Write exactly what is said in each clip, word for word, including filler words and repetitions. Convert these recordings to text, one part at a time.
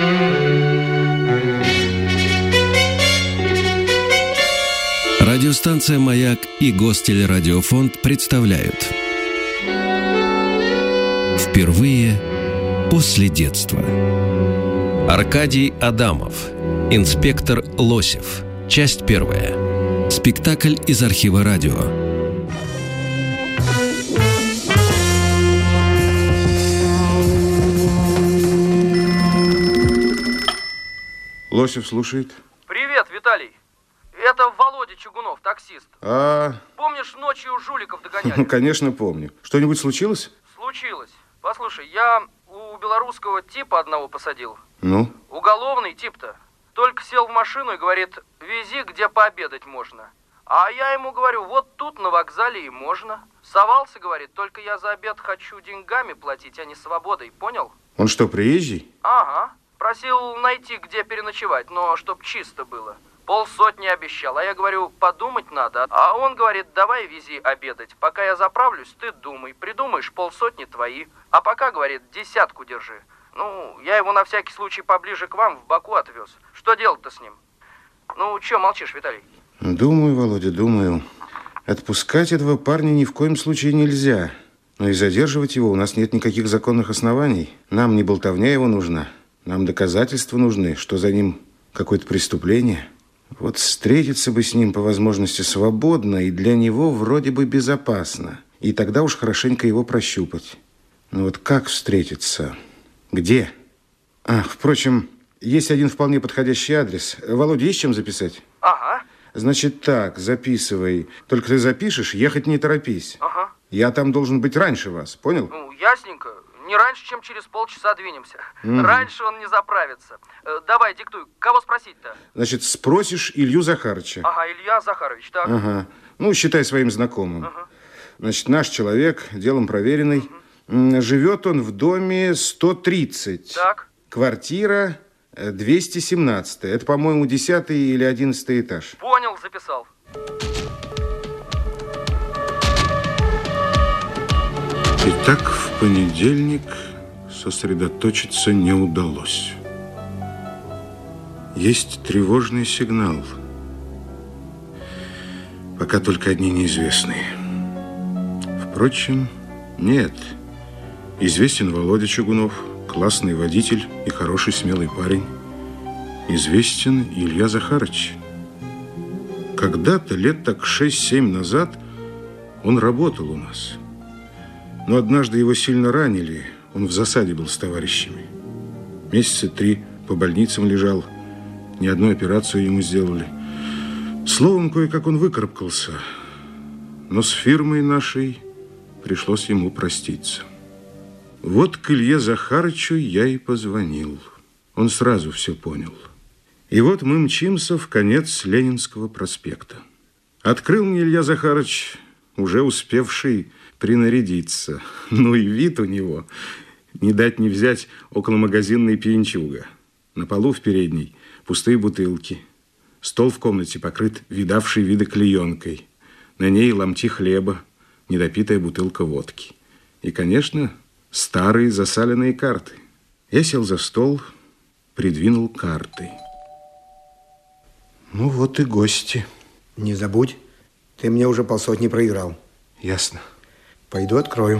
Радиостанция «Маяк» и Гостелерадиофонд представляют «Впервые после детства». Аркадий Адамов, инспектор Лосев. Часть первая. Спектакль из архива радио. Лосев слушает. Привет, Виталий. Это Володя Чугунов, таксист. А... Помнишь, ночью жуликов догоняли? Конечно, помню. Что-нибудь случилось? Случилось. Послушай, я у белорусского типа одного посадил. Ну? Уголовный тип-то. Только сел в машину и говорит, вези, где пообедать можно. А я ему говорю, вот тут на вокзале и можно. Совался, говорит, только я за обед хочу деньгами платить, а не свободой, понял? Он что, приезжий? Ага. Просил найти, где переночевать, но чтоб чисто было. Полсотни обещал, а я говорю, подумать надо. А он говорит, давай вези обедать. Пока я заправлюсь, ты думай. Придумаешь, полсотни твои. А пока, говорит, десятку держи. Ну, я его на всякий случай поближе к вам в Баку отвез. Что делать-то с ним? Ну, че молчишь, Виталий? Думаю, Володя, думаю. Отпускать этого парня ни в коем случае нельзя. Но и задерживать его у нас нет никаких законных оснований. Нам не болтовня его нужна. Нам доказательства нужны, что за ним какое-то преступление. Вот встретиться бы с ним по возможности свободно и для него вроде бы безопасно. И тогда уж хорошенько его прощупать. Но вот как встретиться? Где? А, впрочем, есть один вполне подходящий адрес. Володя, есть чем записать? Ага. Значит так, записывай. Только ты запишешь, ехать не торопись. Ага. Я там должен быть раньше вас, понял? Ну, ясненько. Не раньше, чем через полчаса двинемся. Mm. Раньше он не заправится. Э, давай, диктуй. Кого спросить-то? Значит, спросишь Илью Захарыча. Ага, Илья Захарович, так. Ага. Ну, считай своим знакомым. Ага. Значит, наш человек, делом проверенный. Угу. Живет он в доме сто тридцать. Так. Квартира двести семнадцать. Это, по-моему, десятый или одиннадцатый этаж. Понял, записал. Итак, в понедельник сосредоточиться не удалось. Есть тревожный сигнал. Пока только одни неизвестные. Впрочем, нет. Известен Володя Чугунов, классный водитель и хороший смелый парень. Известен Илья Захарыч. Когда-то, лет так шесть-семь назад, он работал у нас. Но однажды его сильно ранили. Он в засаде был с товарищами. Месяца три по больницам лежал. Ни одну операцию ему сделали. Словом, кое-как он выкарабкался. Но с фирмой нашей пришлось ему проститься. Вот к Илье Захарычу я и позвонил. Он сразу все понял. И вот мы мчимся в конец Ленинского проспекта. Открыл мне Илья Захарыч, уже успевший принарядиться. Ну и вид у него. Не дать не взять околомагазинный пьянчуга. На полу в передней пустые бутылки. Стол в комнате покрыт видавшей виды клеенкой. На ней ломти хлеба, недопитая бутылка водки. И, конечно, старые засаленные карты. Я сел за стол, придвинул карты. Ну вот и гости. Не забудь, ты мне уже полсотни проиграл. Ясно. Пойду открою.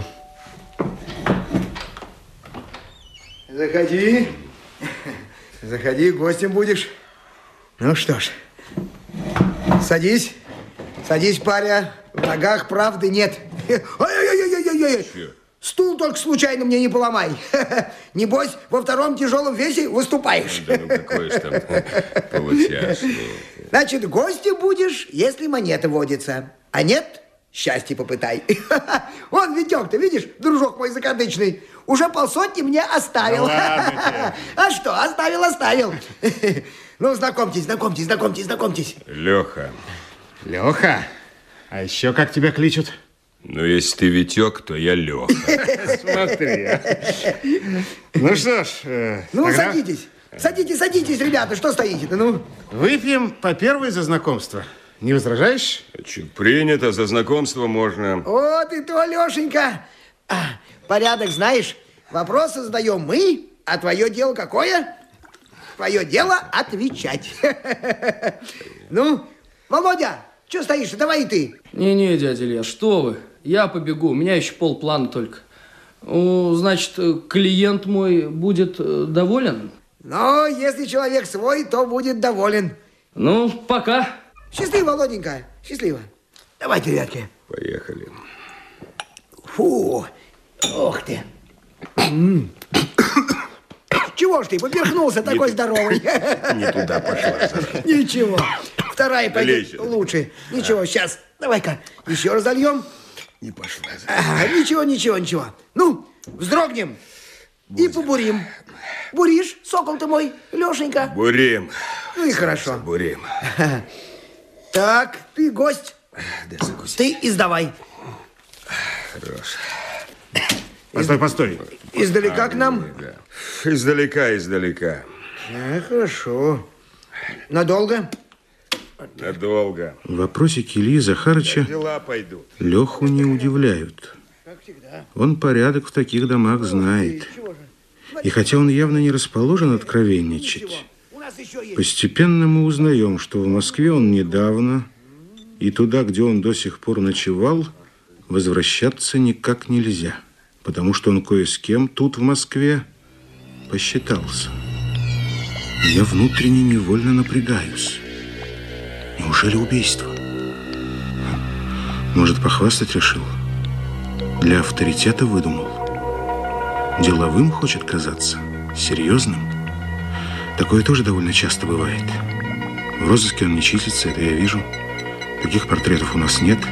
Заходи. Заходи, гостем будешь. Ну что ж, садись. Садись, паря. В ногах правды нет. Ой-ой-ой-ой-ой-ой. Стул только случайно мне не поломай. Небось, во втором тяжелом весе выступаешь. Да ну какой ж там получашный. Значит, гостем будешь, если монеты водятся. А нет, счастье попытай. Вон Витек, ты видишь, дружок мой закадычный, уже полсотни мне оставил. Да ладно тебе. А что, оставил, оставил. Ну, знакомьтесь, знакомьтесь, знакомьтесь, знакомьтесь. Леха. Леха? А еще как тебя кличут? Ну, если ты Витек, то я Леха. Смотри. Ну что ж, э, Ну, тогда садитесь. Садитесь, садитесь, ребята, что стоите-то, ну? выпьем по первой за знакомство. Не возражаешь? Че, принято, за знакомство можно. Вот и то, Лешенька. А, порядок знаешь, вопросы задаем мы, а твое дело какое? твое дело отвечать. Ну, Володя, что стоишь? Давай и ты. Не-не, дядя Илья, что вы? Я побегу, у меня еще полплана только. Ну, значит, клиент мой будет доволен? Но если человек свой, то будет доволен. Ну, пока. Счастливо, Володенька, счастливо. Давайте, ребятки. Поехали. Фу, ох ты. Чего ж ты, поперхнулся такой здоровый? Не туда пошла. Ничего, вторая пойдет Лечит. лучше. Ничего, сейчас, давай-ка еще раз зальем. Не пошла. Ага, ничего, ничего, ничего. Ну, вздрогнем и побурим. Буришь, сокол ты мой, Лешенька? Бурим. Ну и хорошо. Бурим. Так, ты гость. Да закуси. Ты издавай. Хорош. Постой, постой. Издалека к нам? Да. Издалека, издалека. А, хорошо. Надолго? Надолго. Вопросики Ильи Захарыча Дела пойдут. Леху не удивляют. Он порядок в таких домах знает. И хотя он явно не расположен откровенничать, У нас еще есть. постепенно мы узнаем, что в Москве он недавно, и туда, где он до сих пор ночевал, возвращаться никак нельзя, потому что он кое с кем тут, в Москве, посчитался. Я внутренне невольно напрягаюсь. Неужели убийство? Может, похвастать решил? Для авторитета выдумал. Деловым хочет казаться, серьезным. Такое тоже довольно часто бывает. В розыске он не числится, это я вижу. Таких портретов у нас нет.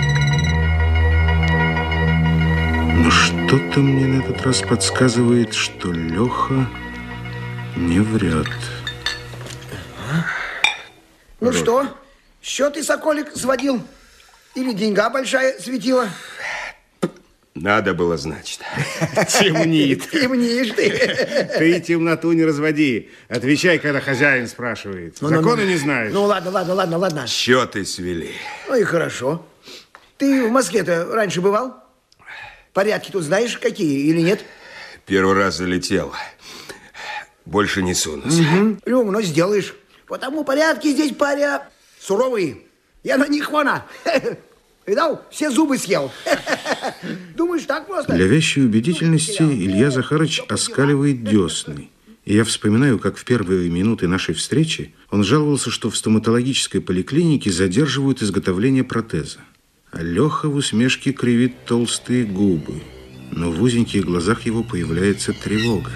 Но что-то мне на этот раз подсказывает, что Леха не врет. Ну что, счеты, Соколик, сводил? Или деньга большая светила? Надо было, значит. Темнит. Темнишь ты. Ты темноту не разводи. Отвечай, когда хозяин спрашивает. Ну, ну, Законы ну. не знаешь. Ну, ладно, ладно, ладно, ладно. Счеты свели. Ну и хорошо. Ты в Москве-то раньше бывал? Порядки тут знаешь, какие или нет? Первый раз залетел. Больше не сунусь. Угу. Умно сделаешь. Потому порядки здесь, паря, суровые. Я на них вона. Видал? Все зубы съел. Думаешь, так просто? Для вящей убедительности Илья Захарыч оскаливает десны. И я вспоминаю, как в первые минуты нашей встречи он жаловался, что в стоматологической поликлинике задерживают изготовление протеза. А Леха в усмешке кривит толстые губы, но в узеньких глазах его появляется тревога.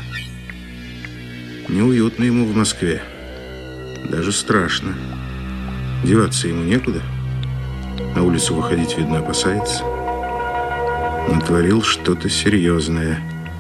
Неуютно ему в Москве. Даже страшно. Деваться ему некуда. На улицу выходить, видно, опасается. Натворил что-то серьезное.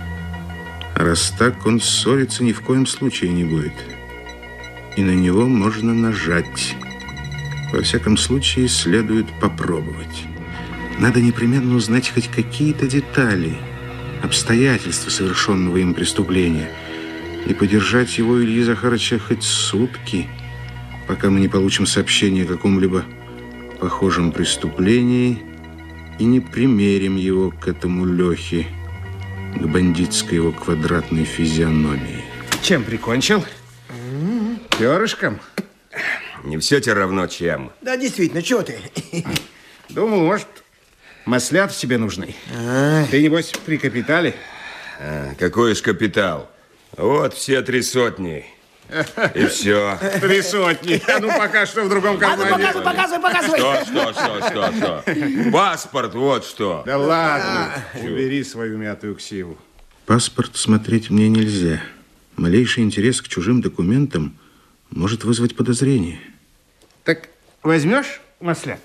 А раз так, он ссориться ни в коем случае не будет. И на него можно нажать. Во всяком случае, следует попробовать. Надо непременно узнать хоть какие-то детали, обстоятельства совершенного им преступления, и подержать его, Ильи Захарыча, хоть сутки, пока мы не получим сообщение о каком-либо похожем преступлении и не примерим его к этому Лехе, к бандитской его квадратной физиономии. Чем прикончил? Перышком? Не все тебе равно, чем. Да, действительно, чего ты? Думал, может, маслят тебе нужны. А. Ты, небось, при капитале? А, какой ж капитал? Вот все три сотни. И все. Три сотни. А ну, пока что в другом Ладно, кармане. показывай, показывай, показывай. Что, что, что, что, что? Паспорт, вот что. Да ладно. Убери свою мятую ксиву. Паспорт смотреть мне нельзя. Малейший интерес к чужим документам может вызвать подозрение. Так возьмешь маслят?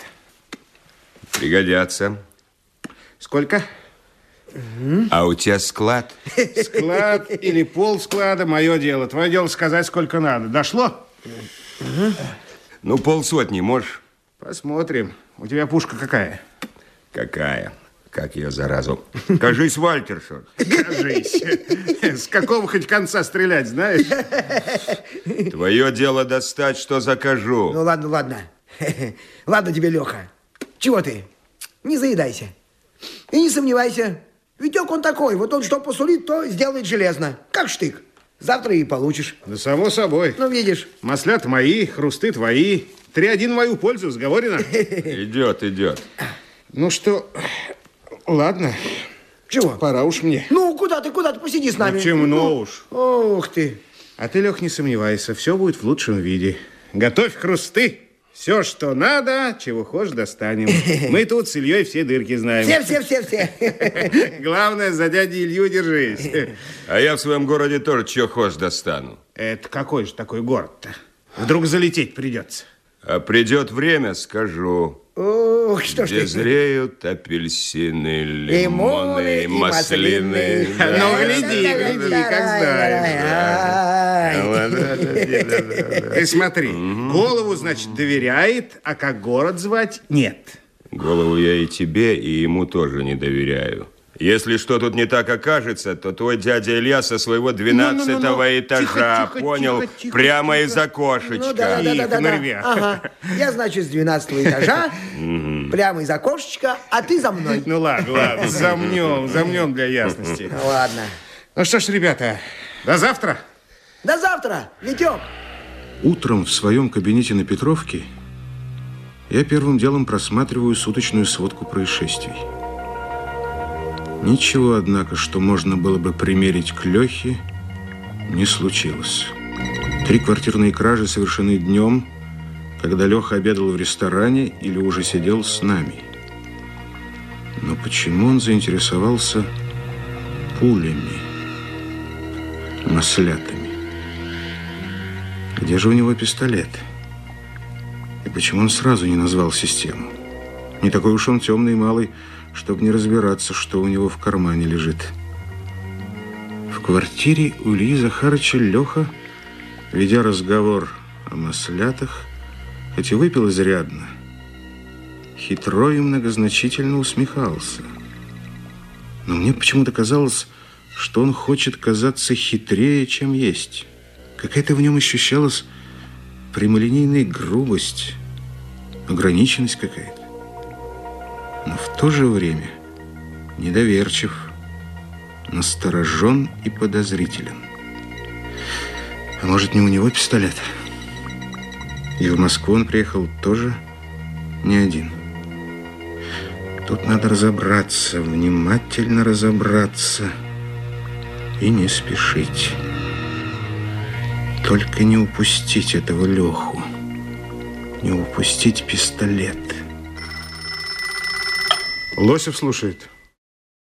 Пригодятся. Сколько? А у тебя склад? Склад или пол склада, мое дело. Твое дело сказать, сколько надо. Дошло? Ну, полсотни можешь? Посмотрим. У тебя пушка какая? Какая? Как ее заразу? Кажись, Вальтерсон. Кажись. С какого хоть конца стрелять, знаешь? Твое дело достать, что закажу. Ну, ладно, ладно. Ладно тебе, Леха. Чего ты? Не заедайся. И не сомневайся. Витек он такой. Вот он что посулит, то сделает железно. Как штык. завтра и получишь. Да само собой. Ну, видишь. Маслята мои, хрусты твои. Три-один в мою пользу, сговорено? Идет, идет. Ну что, ладно. Чего? Пора уж мне. Ну, куда ты, куда ты? Посиди с нами. Ну, темно уж. Ух ты. А ты, Лех, не сомневайся, все будет в лучшем виде. Готовь хрусты. Все, что надо, чего хочешь, достанем. Мы тут с Ильей все дырки знаем. Все, все, все, все. Главное, за дядю Илью держись. А я в своем городе тоже чего хочешь достану. Это какой же такой город-то? Вдруг залететь придется. А придет время, скажу. Ох, что ж Где ты. зреют апельсины, Лимоны лимоны, и маслины. маслины. Ну, гляди, гляди, как знаешь. Ты смотри, голову, значит, доверяет, а как город звать, нет. Голову я и тебе, и ему тоже не доверяю. Если что тут не так окажется, то твой дядя Илья со своего двенадцатого Ну, ну, ну, ну. этажа, Тихо, тихо, понял, тихо, тихо, прямо тихо. из окошечка. Ну, да, да, да, Тихо, да, да. Нарвя. Ага. Я, значит, с двенадцатого этажа, прямо из окошечка, а ты за мной. Ну, ладно, ладно, замнем, замнем для ясности. Ну, ладно. Ну что ж, ребята, до завтра. До завтра, Витек. Утром в своем кабинете на Петровке я первым делом просматриваю суточную сводку происшествий. Ничего, однако, что можно было бы примерить к Лехе, не случилось. Три квартирные кражи совершены днем, когда Леха обедал в ресторане или уже сидел с нами. Но почему он заинтересовался пулями, маслятами? Где же у него пистолет? И почему он сразу не назвал систему? Не такой уж он темный и малый, чтобы не разбираться, что у него в кармане лежит. В квартире у Ильи Захарыча Леха, ведя разговор о маслятах, хоть и выпил изрядно, хитро и многозначительно усмехался. Но мне почему-то казалось, что он хочет казаться хитрее, чем есть. Какая-то в нем ощущалась прямолинейная грубость, ограниченность какая-то. Но в то же время недоверчив, насторожен и подозрителен. А может, не у него пистолет? И в Москву он приехал тоже не один. Тут надо разобраться, внимательно разобраться и не спешить. Только не упустить этого Леху, не упустить пистолет. Лосев слушает.